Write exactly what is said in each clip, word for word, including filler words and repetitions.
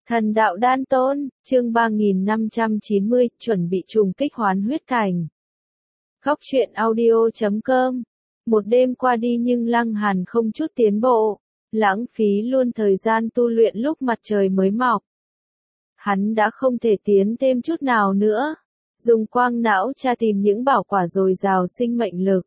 Thần đạo đan tôn, chương ba nghìn năm trăm chín mươi, chuẩn bị trùng kích hoán huyết cảnh. Góc truyện audio chấm com. Một đêm qua đi nhưng Lăng Hàn không chút tiến bộ, lãng phí luôn thời gian tu luyện lúc mặt trời mới mọc. Hắn đã không thể tiến thêm chút nào nữa, dùng quang não tra tìm những bảo quả dồi dào sinh mệnh lực.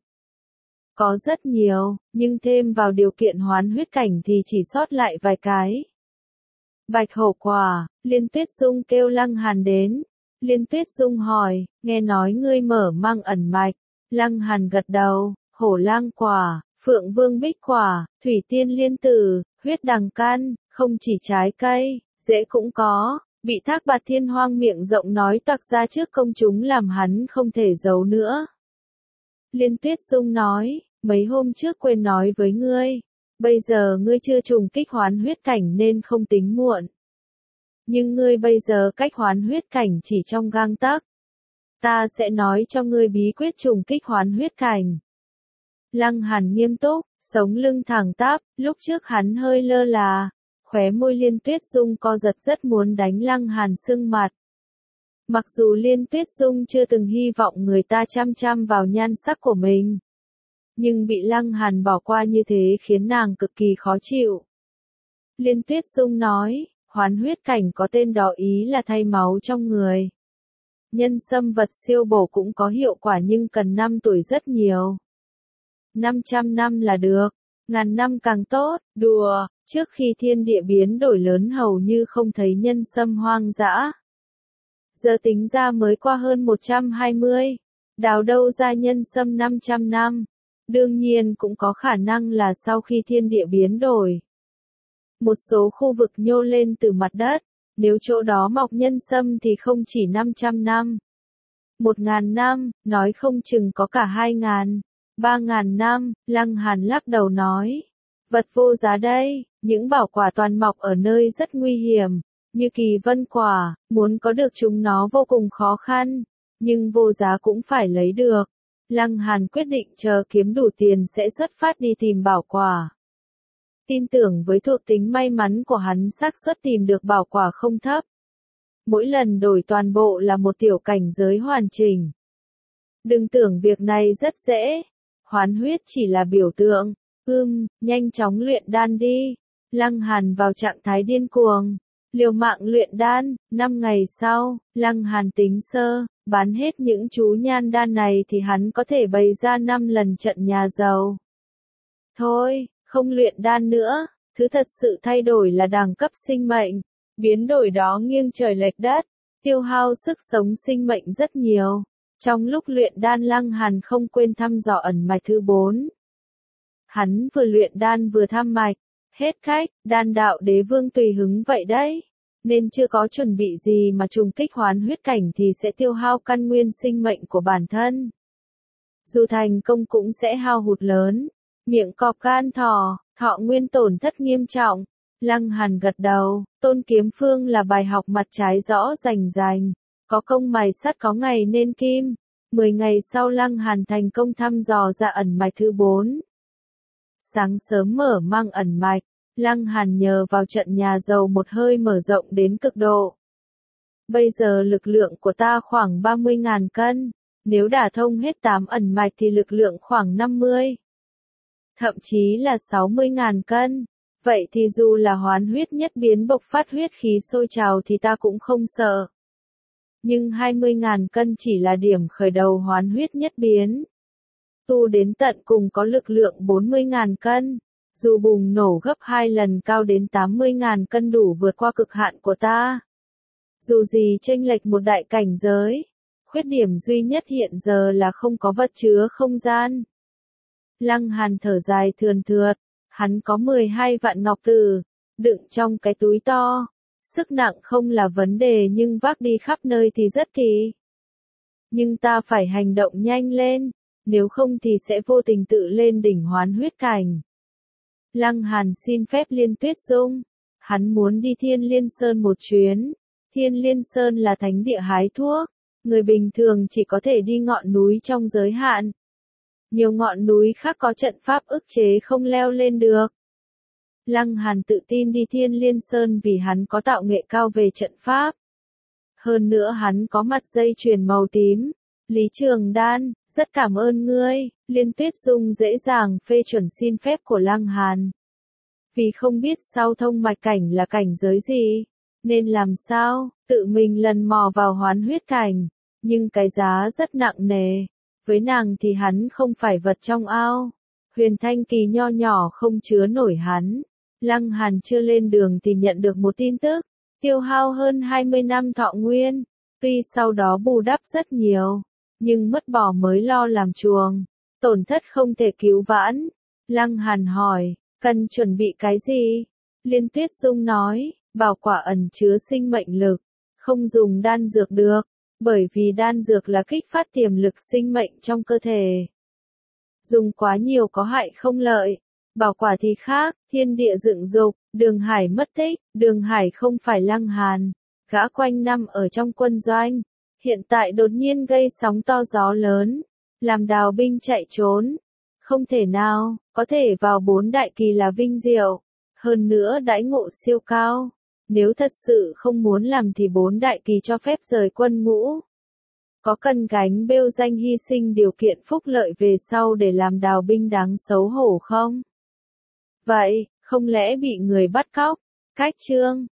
Có rất nhiều, nhưng thêm vào điều kiện hoán huyết cảnh thì chỉ sót lại vài cái. Bạch hổ quả, Liên Tuyết Dung kêu Lăng Hàn đến. Liên Tuyết Dung hỏi, nghe nói ngươi mở mang ẩn mạch. Lăng Hàn gật đầu, hổ lang quả, phượng vương bích quả, thủy tiên liên tử, huyết đằng căn, không chỉ trái cây, rễ cũng có. Bị Thác Bạt Thiên Hoang miệng rộng nói toạc ra trước công chúng làm hắn không thể giấu nữa. Liên Tuyết Dung nói, mấy hôm trước quên nói với ngươi. Bây giờ ngươi chưa trùng kích hoán huyết cảnh nên không tính muộn. Nhưng ngươi bây giờ cách hoán huyết cảnh chỉ trong gang tấc. Ta sẽ nói cho ngươi bí quyết trùng kích hoán huyết cảnh. Lăng Hàn nghiêm túc, sống lưng thẳng tắp, lúc trước hắn hơi lơ là, khóe môi Liên Tuyết Dung co giật rất muốn đánh Lăng Hàn sưng mặt. Mặc dù Liên Tuyết Dung chưa từng hy vọng người ta chăm chăm vào nhan sắc của mình. Nhưng bị Lăng Hàn bỏ qua như thế khiến nàng cực kỳ khó chịu. Liên Tuyết Dung nói, hoán huyết cảnh có tên đó ý là thay máu trong người. Nhân sâm vật siêu bổ cũng có hiệu quả nhưng cần năm tuổi rất nhiều. năm trăm năm là được, ngàn năm càng tốt, đùa, trước khi thiên địa biến đổi lớn hầu như không thấy nhân sâm hoang dã. Giờ tính ra mới qua hơn một trăm hai mươi, đào đâu ra nhân sâm năm trăm năm. Đương nhiên cũng có khả năng là sau khi thiên địa biến đổi. Một số khu vực nhô lên từ mặt đất, nếu chỗ đó mọc nhân sâm thì không chỉ năm trăm năm. Một ngàn năm, nói không chừng có cả hai ngàn, ba ngàn năm, Lăng Hàn lắc đầu nói. Vật vô giá đây, những bảo quả toàn mọc ở nơi rất nguy hiểm, như kỳ vân quả, muốn có được chúng nó vô cùng khó khăn, nhưng vô giá cũng phải lấy được. Lăng Hàn quyết định chờ kiếm đủ tiền sẽ xuất phát đi tìm bảo quả. Tin tưởng với thuộc tính may mắn của hắn xác suất tìm được bảo quả không thấp. Mỗi lần đổi toàn bộ là một tiểu cảnh giới hoàn chỉnh. Đừng tưởng việc này rất dễ. Hoán huyết chỉ là biểu tượng. Ưm, nhanh chóng luyện đan đi. Lăng Hàn vào trạng thái điên cuồng. Liều mạng luyện đan, năm ngày sau, Lăng Hàn tính sơ, bán hết những chú nhan đan này thì hắn có thể bày ra năm lần trận nhà giàu. Thôi, không luyện đan nữa, thứ thật sự thay đổi là đẳng cấp sinh mệnh, biến đổi đó nghiêng trời lệch đất, tiêu hao sức sống sinh mệnh rất nhiều. Trong lúc luyện đan Lăng Hàn không quên thăm dò ẩn mạch thứ bốn. Hắn vừa luyện đan vừa thăm mạch. Hết khách, đan đạo đế vương tùy hứng vậy đấy. Nên chưa có chuẩn bị gì mà trùng kích hoán huyết cảnh thì sẽ tiêu hao căn nguyên sinh mệnh của bản thân. Dù thành công cũng sẽ hao hụt lớn. Miệng cọp gan thỏ, thọ nguyên tổn thất nghiêm trọng. Lăng Hàn gật đầu, Tôn Kiếm Phương là bài học mặt trái rõ rành rành. Có công mài sắt có ngày nên kim. Mười ngày sau Lăng Hàn thành công thăm dò ra ẩn mạch thứ bốn. Sáng sớm mở mang ẩn mạch, Lăng Hàn nhờ vào trận nhà giàu một hơi mở rộng đến cực độ. Bây giờ lực lượng của ta khoảng ba mươi nghìn cân, nếu đả thông hết tám ẩn mạch thì lực lượng khoảng năm mươi. Thậm chí là sáu mươi nghìn cân. Vậy thì dù là hoán huyết nhất biến bộc phát huyết khí sôi trào thì ta cũng không sợ. Nhưng hai mươi nghìn cân chỉ là điểm khởi đầu hoán huyết nhất biến. Tu đến tận cùng có lực lượng bốn mươi nghìn cân, dù bùng nổ gấp hai lần cao đến tám mươi nghìn cân đủ vượt qua cực hạn của ta. Dù gì chênh lệch một đại cảnh giới, khuyết điểm duy nhất hiện giờ là không có vật chứa không gian. Lăng Hàn thở dài thườn thượt, hắn có mười hai vạn ngọc tử, đựng trong cái túi to. Sức nặng không là vấn đề nhưng vác đi khắp nơi thì rất kỳ. Nhưng ta phải hành động nhanh lên. Nếu không thì sẽ vô tình tự lên đỉnh hoán huyết cảnh. Lăng Hàn xin phép Liên Tuyết Dung. Hắn muốn đi Thiên Liên Sơn một chuyến. Thiên Liên Sơn là thánh địa hái thuốc. Người bình thường chỉ có thể đi ngọn núi trong giới hạn. Nhiều ngọn núi khác có trận pháp ức chế không leo lên được. Lăng Hàn tự tin đi Thiên Liên Sơn vì hắn có tạo nghệ cao về trận pháp. Hơn nữa hắn có mặt dây chuyền màu tím. Lý Trường Đan, rất cảm ơn ngươi. Liên Tuyết Dung dễ dàng phê chuẩn xin phép của Lăng Hàn. Vì không biết sau thông mạch cảnh là cảnh giới gì, nên làm sao, tự mình lần mò vào hoán huyết cảnh. Nhưng cái giá rất nặng nề. Với nàng thì hắn không phải vật trong ao. Huyền Thanh Kỳ nho nhỏ không chứa nổi hắn. Lăng Hàn chưa lên đường thì nhận được một tin tức. Tiêu hao hơn hai mươi năm thọ nguyên. Tuy sau đó bù đắp rất nhiều. Nhưng mất bỏ mới lo làm chuồng. Tổn thất không thể cứu vãn. Lăng Hàn hỏi, cần chuẩn bị cái gì? Liên Tuyết Dung nói, bảo quả ẩn chứa sinh mệnh lực. Không dùng đan dược được. Bởi vì đan dược là kích phát tiềm lực sinh mệnh trong cơ thể. Dùng quá nhiều có hại không lợi. Bảo quả thì khác, thiên địa dựng dục, Đường Hải mất tích, Đường Hải không phải Lăng Hàn. Gã quanh năm ở trong quân doanh. Hiện tại đột nhiên gây sóng to gió lớn. Làm đào binh chạy trốn. Không thể nào, có thể vào bốn đại kỳ là vinh diệu. Hơn nữa đãi ngộ siêu cao. Nếu thật sự không muốn làm thì bốn đại kỳ cho phép rời quân ngũ. Có cần gánh bêu danh hy sinh điều kiện phúc lợi về sau để làm đào binh đáng xấu hổ không? Vậy, không lẽ bị người bắt cóc? Cách chương